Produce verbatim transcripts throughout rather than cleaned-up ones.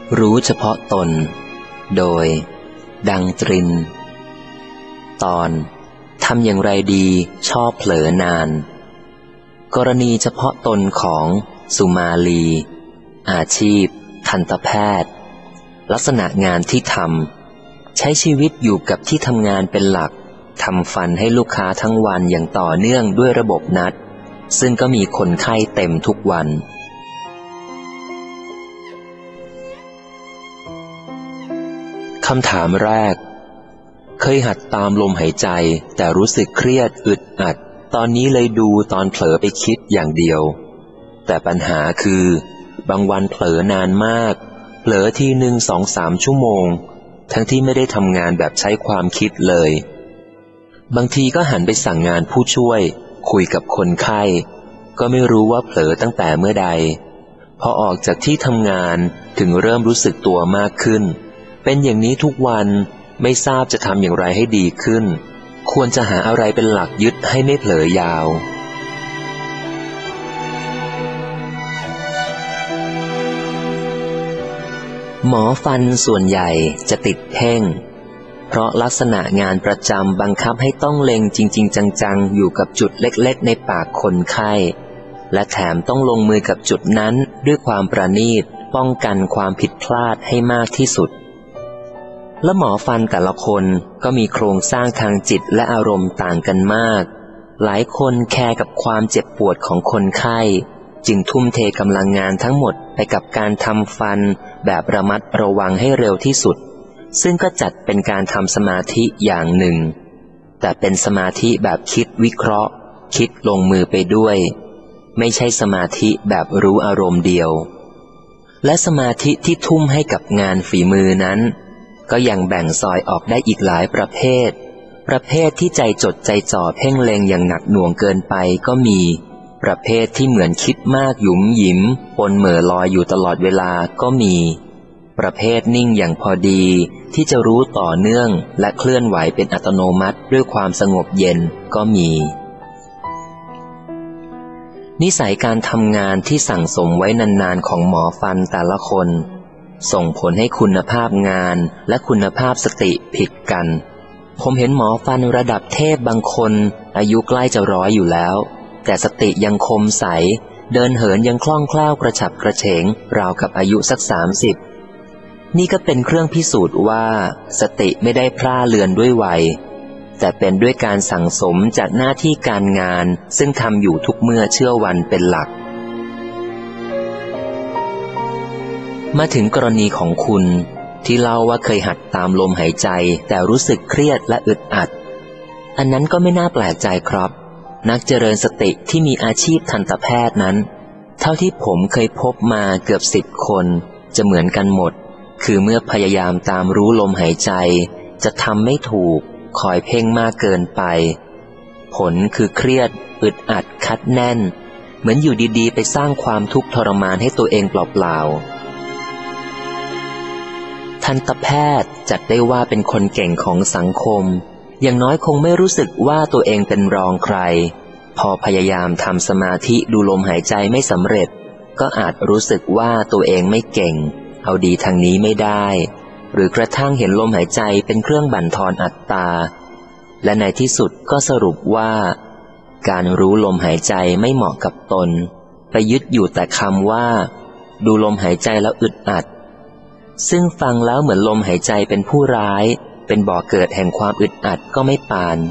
รู้เฉพาะตนโดยดังตรินตอนทำอย่างไรดีชอบเผลอนานกรณีเฉพาะตนของสุมาลีอาชีพทันตแพทย์ลักษณะงานที่ทำใช้ชีวิตอยู่กับที่ทำงานเป็นหลักทำฟันให้ลูกค้าทั้งวันอย่างต่อเนื่องด้วยระบบนัดซึ่งก็มีคนไข้เต็มทุกวันคำถามแรกเคยหัดตามลมหายใจแต่รู้สึกเครียดอึดอัดตอนนี้เลยดูตอนเผลอไปคิดอย่างเดียวแต่ปัญหาคือบางวันเผลอนานมากเผลอทีหนึ่งสองสามชั่วโมงทั้งที่ไม่ได้ทำงานแบบใช้ความคิดเลยบางทีก็หันไปสั่งงานผู้ช่วยคุยกับคนไข้ก็ไม่รู้ว่าเผลอตั้งแต่เมื่อใดพอออกจากที่ทำงานถึงเริ่มรู้สึกตัวมากขึ้นเป็นอย่างนี้ทุกวันไม่ทราบจะทำอย่างไรให้ดีขึ้นควรจะหาอะไรเป็นหลักยึดให้ไม่เผลอยาวหมอฟันส่วนใหญ่จะติดเพ่งเพราะลักษณะงานประจำบังคับให้ต้องเล็งจริงๆจังๆอยู่กับจุดเล็กๆในปากคนไข้และแถมต้องลงมือกับจุดนั้นด้วยความประณีตป้องกันความผิดพลาดให้มากที่สุดและหมอฟันแต่ละคนก็มีโครงสร้างทางจิตและอารมณ์ต่างกันมากหลายคนแคร์กับความเจ็บปวดของคนไข้จึงทุ่มเทกำลังงานทั้งหมดไปกับการทำฟันแบบระมัดระวังให้เร็วที่สุดซึ่งก็จัดเป็นการทำสมาธิอย่างหนึ่งแต่เป็นสมาธิแบบคิดวิเคราะห์คิดลงมือไปด้วยไม่ใช่สมาธิแบบรู้อารมณ์เดียวและสมาธิที่ทุ่มให้กับงานฝีมือนั้นก็ยังแบ่งซอยออกได้อีกหลายประเภทประเภทที่ใจจดใจจ่อเพ่งเล็งอย่างหนักหน่วงเกินไปก็มีประเภทที่เหมือนคิดมากหยุมหยิมปนเหม่อลอยอยู่ตลอดเวลาก็มีประเภทนิ่งอย่างพอดีที่จะรู้ต่อเนื่องและเคลื่อนไหวเป็นอัตโนมัติด้วยความสงบเย็นก็มีนิสัยการทำงานที่สั่งสมไว้นานๆของหมอฟันแต่ละคนส่งผลให้คุณภาพงานและคุณภาพสติผิดกันผมเห็นหมอฟันระดับเทพบางคนอายุใกล้จะร้อยอยู่แล้วแต่สติยังคมใสเดินเหินยังคล่องแคล่วกระฉับกระเฉงราวกับอายุสักสามสิบนี่ก็เป็นเครื่องพิสูจน์ว่าสติไม่ได้พร่าเลือนด้วยวัยแต่เป็นด้วยการสั่งสมจากหน้าที่การงานซึ่งทำอยู่ทุกเมื่อเชื่อวันเป็นหลักมาถึงกรณีของคุณที่เล่าว่าเคยหัดตามลมหายใจแต่รู้สึกเครียดและอึดอัดอันนั้นก็ไม่น่าแปลกใจครับนักเจริญสติที่มีอาชีพทันตแพทย์นั้นเท่าที่ผมเคยพบมาเกือบสิบคนจะเหมือนกันหมดคือเมื่อพยายามตามรู้ลมหายใจจะทำไม่ถูกคอยเพ่งมากเกินไปผลคือเครียดอึดอัดคัดแน่นเหมือนอยู่ดีๆไปสร้างความทุกข์ทรมานให้ตัวเองเปล่าๆทันตแพทย์จัดได้ว่าเป็นคนเก่งของสังคมอย่างน้อยคงไม่รู้สึกว่าตัวเองเป็นรองใครพอพยายามทำสมาธิดูลมหายใจไม่สำเร็จก็อาจรู้สึกว่าตัวเองไม่เก่งเอาดีทางนี้ไม่ได้หรือกระทั่งเห็นลมหายใจเป็นเครื่องบั่นทอนอัตตาและในที่สุดก็สรุปว่าการรู้ลมหายใจไม่เหมาะกับตนไปยึดอยู่แต่คำว่าดูลมหายใจแล้วอึดอัดซึ่งฟังแล้วเหมือนลมหายใจเป็นผู้ร้ายเป็นบ่อเกิดแห่งความอึดอัดก็ไม่ปาน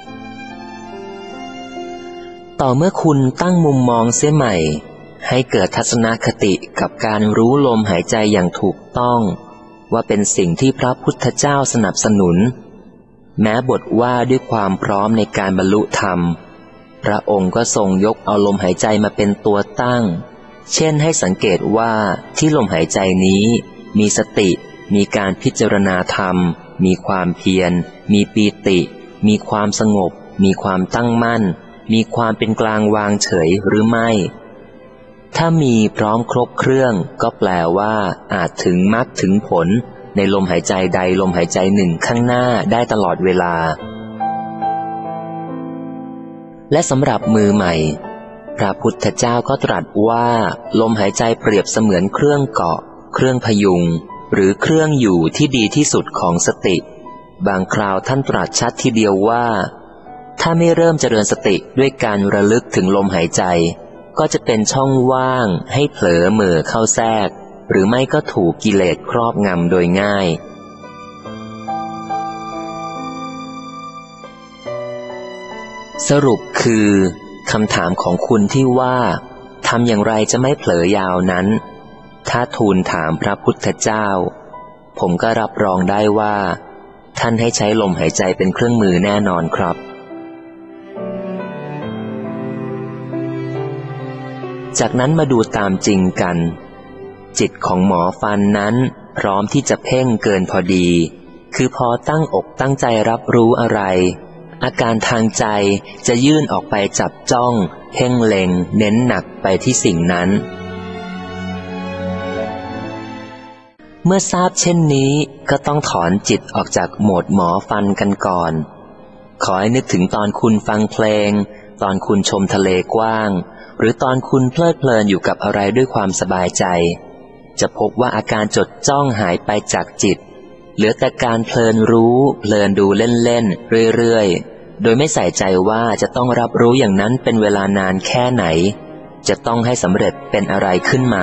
ต่อเมื่อคุณตั้งมุมมองเสียใหม่ให้เกิดทัศนคติกับการรู้ลมหายใจอย่างถูกต้องว่าเป็นสิ่งที่พระพุทธเจ้าสนับสนุนแม้บทว่าด้วยความพร้อมในการบรรลุธรรมพระองค์ก็ทรงยกเอาลมหายใจมาเป็นตัวตั้งเช่นให้สังเกตว่าที่ลมหายใจนี้มีสติมีการพิจารณาธรรมมีความเพียรมีปีติมีความสงบมีความตั้งมั่นมีความเป็นกลางวางเฉยหรือไม่ถ้ามีพร้อมครบเครื่องก็แปลว่าอาจถึงมรรคถึงผลในลมหายใจใดลมหายใจหนึ่งข้างหน้าได้ตลอดเวลาและสำหรับมือใหม่พระพุทธเจ้าก็ตรัสว่าลมหายใจเปรียบเสมือนเครื่องเกาะเครื่องพยุงหรือเครื่องอยู่ที่ดีที่สุดของสติบางคราวท่านตรัสชัดทีเดียวว่าถ้าไม่เริ่มเจริญสติด้วยการระลึกถึงลมหายใจก็จะเป็นช่องว่างให้เผลอเหม่อเข้าแทรกหรือไม่ก็ถูกกิเลสครอบงำโดยง่ายสรุปคือคำถามของคุณที่ว่าทำอย่างไรจะไม่เผลอยาวนั้นถ้าทูลถามพระพุทธเจ้าผมก็รับรองได้ว่าท่านให้ใช้ลมหายใจเป็นเครื่องมือแน่นอนครับจากนั้นมาดูตามจริงกันจิตของหมอฟันนั้นพร้อมที่จะเพ่งเกินพอดีคือพอตั้งอกตั้งใจรับรู้อะไรอาการทางใจจะยื่นออกไปจับจ้องเพ่งเล็งเน้นหนักไปที่สิ่งนั้นเมื่อทราบเช่นนี้ก็ต้องถอนจิตออกจากโหมดหมอฟันกันก่อนขอให้นึกถึงตอนคุณฟังเพลงตอนคุณชมทะเลกว้างหรือตอนคุณเพลิดเพลินอยู่กับอะไรด้วยความสบายใจจะพบว่าอาการจดจ้องหายไปจากจิตเหลือแต่การเพลินรู้เพลินดูเล่นๆเรื่อยๆโดยไม่ใส่ใจว่าจะต้องรับรู้อย่างนั้นเป็นเวลานานแค่ไหนจะต้องให้สำเร็จเป็นอะไรขึ้นมา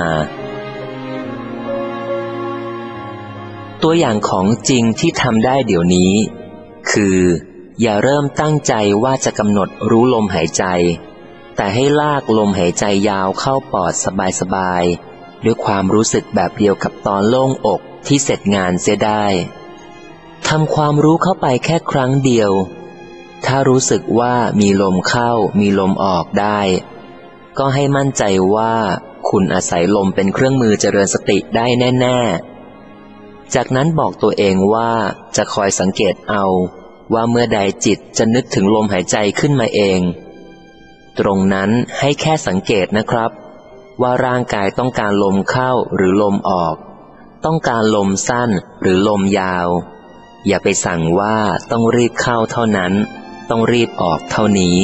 ตัวอย่างของจริงที่ทำได้เดี๋ยวนี้คืออย่าเริ่มตั้งใจว่าจะกำหนดรู้ลมหายใจแต่ให้ลากลมหายใจยาวเข้าปอดสบายๆด้วยความรู้สึกแบบเดียวกับตอนโล่งอกที่เสร็จงานเสียได้ทำความรู้เข้าไปแค่ครั้งเดียวถ้ารู้สึกว่ามีลมเข้ามีลมออกได้ก็ให้มั่นใจว่าคุณอาศัยลมเป็นเครื่องมือเจริญสติได้แน่ๆจากนั้นบอกตัวเองว่าจะคอยสังเกตเอาว่าเมื่อใดจิตจะนึกถึงลมหายใจขึ้นมาเองตรงนั้นให้แค่สังเกตนะครับว่าร่างกายต้องการลมเข้าหรือลมออกต้องการลมสั้นหรือลมยาวอย่าไปสั่งว่าต้องรีบเข้าเท่านั้นต้องรีบออกเท่านี้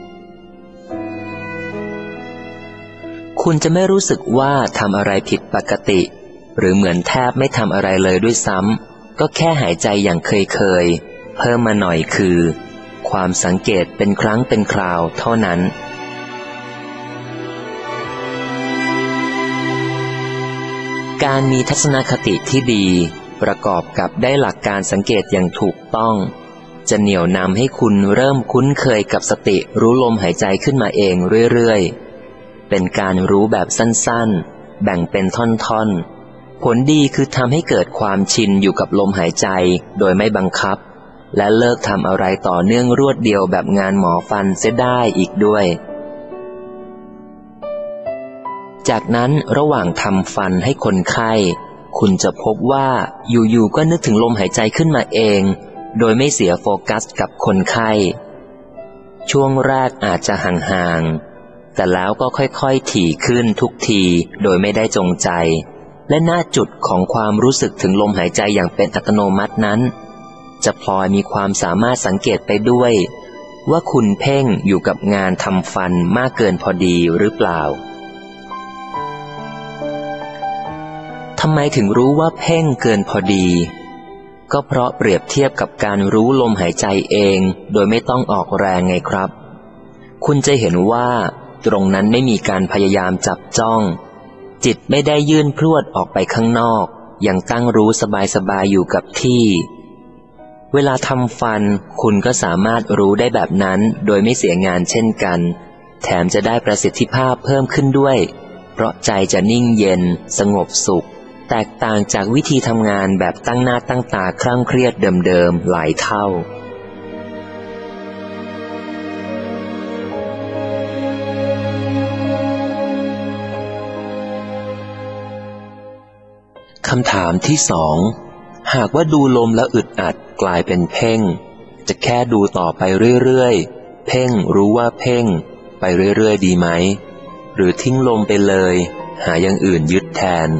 คุณจะไม่รู้สึกว่าทำอะไรผิดปกติหรือเหมือนแทบไม่ทำอะไรเลยด้วยซ้ำก็แค่หายใจอย่างเคยๆเพิ่มมาหน่อยคือความสังเกตเป็นครั้งเป็นคราวเท่านั้นการมีทัศนคติที่ดีประกอบกับได้หลักการสังเกตอย่างถูกต้องจะเหนี่ยวนำให้คุณเริ่มคุ้นเคยกับสติรู้ลมหายใจขึ้นมาเองเรื่อยๆเป็นการรู้แบบสั้นๆแบ่งเป็นท่อนๆผลดีคือทำให้เกิดความชินอยู่กับลมหายใจโดยไม่บังคับและเลิกทำอะไรต่อเนื่องรวดเดียวแบบงานหมอฟันเสียได้อีกด้วยจากนั้นระหว่างทำฟันให้คนไข้คุณจะพบว่าอยู่ๆก็นึกถึงลมหายใจขึ้นมาเองโดยไม่เสียโฟกัสกับคนไข้ช่วงแรกอาจจะห่างๆแต่แล้วก็ค่อยๆถี่ขึ้นทุกทีโดยไม่ได้จงใจและหน้าจุดของความรู้สึกถึงลมหายใจอย่างเป็นอัตโนมัตินั้นจะพลอยมีความสามารถสังเกตไปด้วยว่าคุณเพ่งอยู่กับงานทำฟันมากเกินพอดีหรือเปล่าทำไมถึงรู้ว่าเพ่งเกินพอดีก็เพราะเปรียบเทียบกับการรู้ลมหายใจเองโดยไม่ต้องออกแรงไงครับคุณจะเห็นว่าตรงนั้นไม่มีการพยายามจับจ้องจิตไม่ได้ยื่นพรวดออกไปข้างนอกยังตั้งรู้สบายๆอยู่กับที่เวลาทำฟันคุณก็สามารถรู้ได้แบบนั้นโดยไม่เสียงานเช่นกันแถมจะได้ประสิทธิภาพเพิ่มขึ้นด้วยเพราะใจจะนิ่งเย็นสงบสุขแตกต่างจากวิธีทำงานแบบตั้งหน้าตั้งตาครั่งเครียดเดิมๆหลายเท่าคำถามที่สองหากว่าดูลมแล้วอึดอัดกลายเป็นเพ่งจะแค่ดูต่อไปเรื่อยๆเพ่งรู้ว่าเพ่งไปเรื่อยๆดีไหมหรือทิ้งลมไปเลยหาอย่างอื่นยึดแทน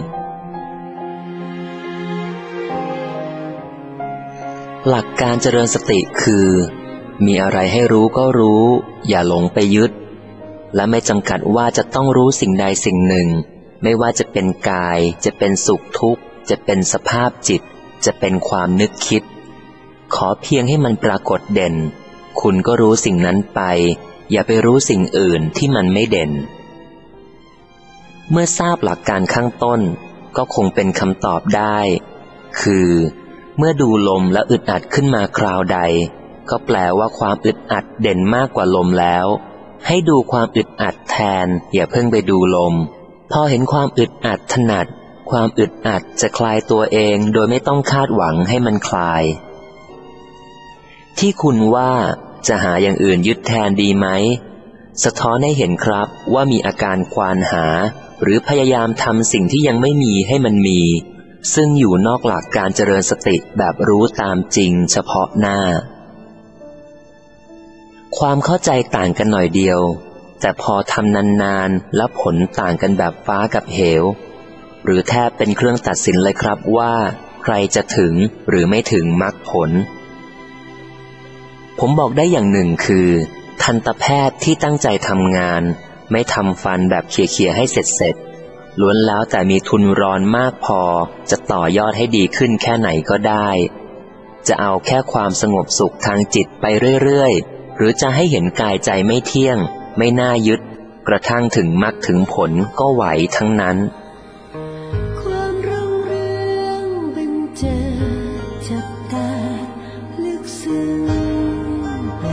หลักการเจริญสติคือมีอะไรให้รู้ก็รู้อย่าหลงไปยึดและไม่จำกัดว่าจะต้องรู้สิ่งใดสิ่งหนึ่งไม่ว่าจะเป็นกายจะเป็นสุขทุกข์จะเป็นสภาพจิตจะเป็นความนึกคิดขอเพียงให้มันปรากฏเด่นคุณก็รู้สิ่งนั้นไปอย่าไปรู้สิ่งอื่นที่มันไม่เด่นเมื่อทราบหลักการข้างต้นก็คงเป็นคำตอบได้คือเมื่อดูลมแล้วอึดอัดขึ้นมาคราวใดก็แปลว่าความอึดอัดเด่นมากกว่าลมแล้วให้ดูความอึดอัดแทนอย่าเพิ่งไปดูลมพอเห็นความอึดอัดถนัดความอึดอัดจะคลายตัวเองโดยไม่ต้องคาดหวังให้มันคลายที่คุณว่าจะหาอย่างอื่นยึดแทนดีไหมสะท้อนให้เห็นครับว่ามีอาการควานหาหรือพยายามทำสิ่งที่ยังไม่มีให้มันมีซึ่งอยู่นอกหลักการเจริญสติแบบรู้ตามจริงเฉพาะหน้าความเข้าใจต่างกันหน่อยเดียวแต่พอทำนานๆแล้วผลต่างกันแบบฟ้ากับเหวหรือแทบเป็นเครื่องตัดสินเลยครับว่าใครจะถึงหรือไม่ถึงมรรคผลผมบอกได้อย่างหนึ่งคือทันตแพทย์ที่ตั้งใจทำงานไม่ทำฟันแบบเขี่ยๆให้เสร็จๆล้วนแล้วแต่มีทุนรอนมากพอจะต่อยอดให้ดีขึ้นแค่ไหนก็ได้จะเอาแค่ความสงบสุขทางจิตไปเรื่อยๆหรือจะให้เห็นกายใจไม่เที่ยงไม่น่ายึดกระทั่งถึงมรรคถึงผลก็ไหวทั้งนั้นความรุ่งเรืองบันเจิดจับตาลึกซึ้งแปล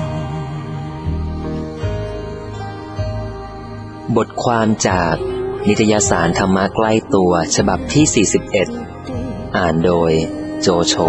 บทความจากนิตยสารธรรมะใกล้ตัวฉบับที่สี่สิบเอ็ดอ่านโดยโจโฉ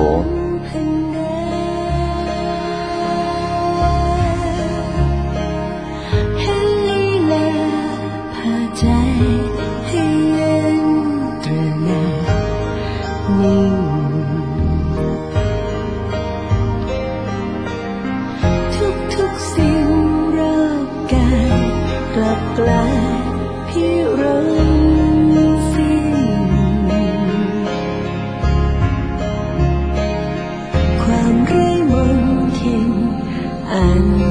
ทุกๆสิ่งรอบกายกลับกลายพิรมสิ้นความไร้มนทินอัน